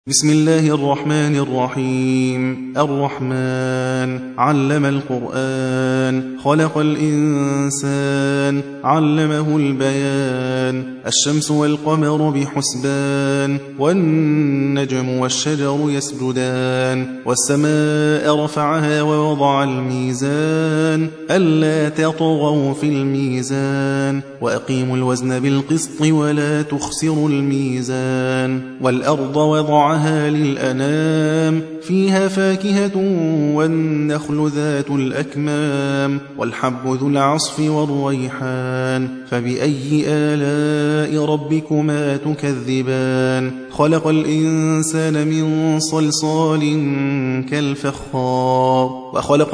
بسم الله الرحمن الرحيم. الرحمن علم القرآن، خلق الإنسان، علمه البيان. الشمس والقمر بحسبان، والنجم والشجر يسجدان. والسماء رفعها ووضع الميزان، ألا تطغوا في الميزان، وأقيموا الوزن بالقسط ولا تخسروا الميزان. والأرض وضعها للأنام، فيها فاكهة والنخل ذات الأكمام، والحب ذو العصف والريحان. فبأي آلاء ربكما تكذبان؟ خلق الإنسان من صلصال كالفخار، وخلق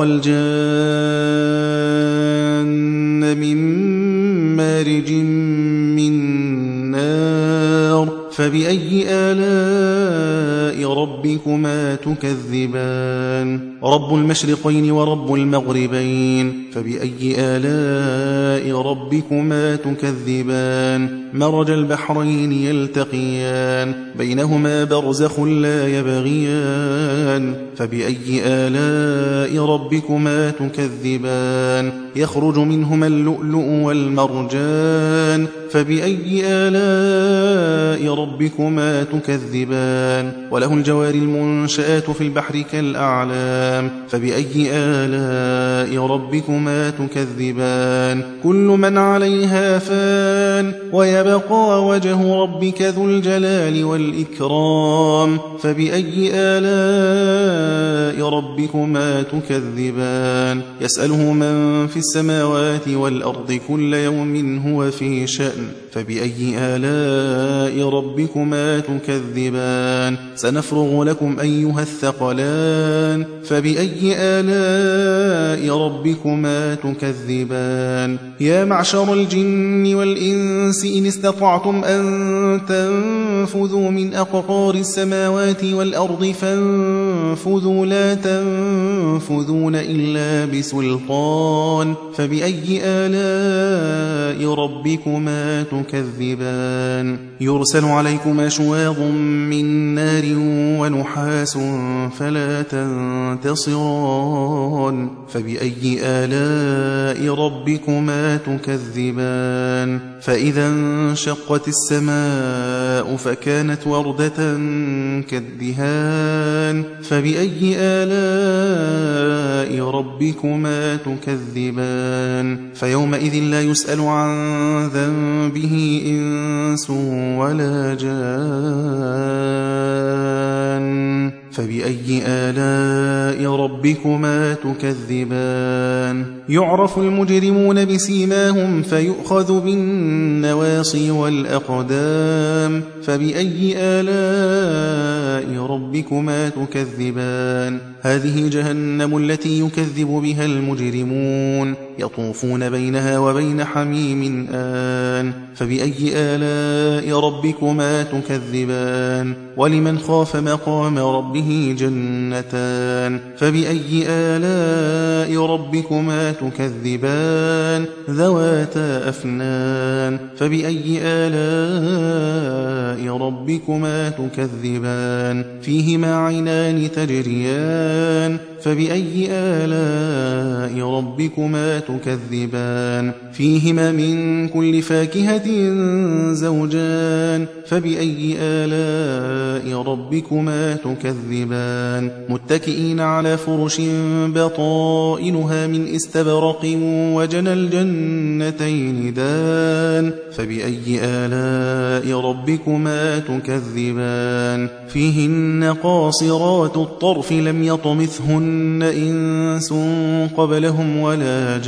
الجان من مارج من نار. فبأي آلاء ربكما تكذبان؟ رب المشرقين ورب المغربين. فبأي آلاء ربكما تكذبان؟ مرج البحرين يلتقيان، بينهما برزخ لا يبغيان. فبأي آلاء ربكما تكذبان؟ يخرج منهما اللؤلؤ والمرجان. فبأي آلاء ربكما تكذبان؟ وله الجوار المنشآت في البحر كالأعلام. فبأي آلاء ربكما تكذبان؟ كل من عليها فان، ويبقى وجه ربك ذو الجلال والإكرام. فبأي آلاء ربكما تكذبان؟ يسأله من في السماوات والأرض كل يوم هو في شأن. فبأي آلاء ربكما تكذبان؟ سنفرغ لكم أيها الثقلان. فبأي آلاء ربكما تكذبان؟ يا معشر الجن والإنس إن استطعتم أن تنفذوا من أقطار السماوات والأرض فانفذوا، لا تنفذون إلا بسلطان. فبأي آلاء ربكما تكذبان؟ يرسل عليكما شواظ من نار ونحاس فلا تنتصران. فبأي آلاء ربكما تكذبان؟ فإذا انشقت السماء فكانت وردة كالدهان. فبأي آلاء ربكما تكذبان؟ فيومئذ لا يسأل عن ذنبه إنس ولا جان. فبأي آلاء ربكما تكذبان؟ يعرف المجرمون بسيماهم فيؤخذ بالنواصي والأقدام. فبأي آلاء ربكما تكذبان؟ هذه جهنم التي يكذب بها المجرمون، يطوفون بينها وبين حميم آن. فبأي آلاء ربكما تكذبان؟ ولمن خاف مقام ربه جنتان. فبأي آلاء ربكما تكذبان؟ ذواتا أفنان. فبأي آلاء ربكما تكذبان؟ فيهما عينان تجريان. فبأي آلاء ربكما تكذبان؟ فيهما من كل فاكهة زوجان. فبأي آلاء ربكما تكذبان؟ متكئين على فرش بطائنها من استبرق وجنى الجنتين دان. فبأي آلاء ربكما تكذبان؟ فيهن قاصرات الطرف لم يطمثهن إنس قبلهم ولا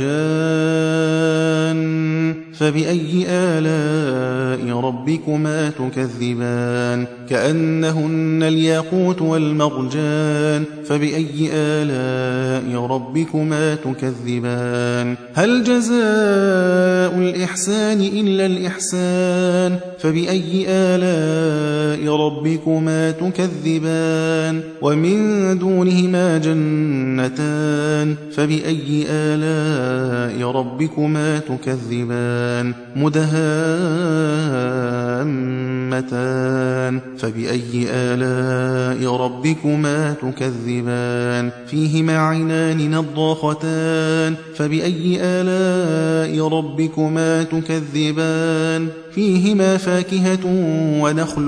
جان. فبأي آلاء ربكما تكذبان؟ كأنهن الياقوت والمرجان. فبأي آلاء ربكما تكذبان؟ هل جزاء الإحسان إلا الإحسان؟ فبأي آلاء ربكما تكذبان؟ ومن دونهما جنتان. فبأي آلاء ربكما تكذبان؟ مدهامتان فبأي آلاء ربكما تكذبان فيهما عينان نضاختان فبأي آلاء ربكما تكذبان فيهما فاكهة ونخل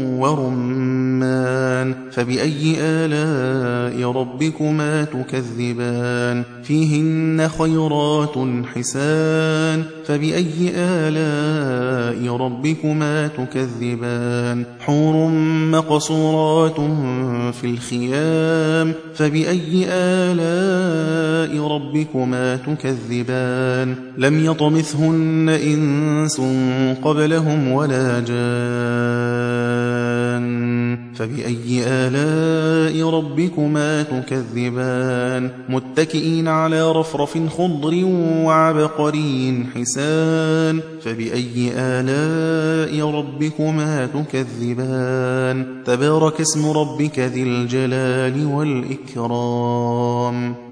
ورمان فبأي آلاء ربكما تكذبان فيهن خيرات حسان فبأي آلاء ربكما تكذبان حور مقصورات في الخيام فبأي آلاء ربكما تكذبان لم يطمثهن إنس قبلهم ولا جان فبأي آلاء ربكما تكذبان متكئين على رفرف خضر وعبقري حسان فبأي آلاء ربكما تكذبان تبارك اسم ربك ذي الجلال والإكرام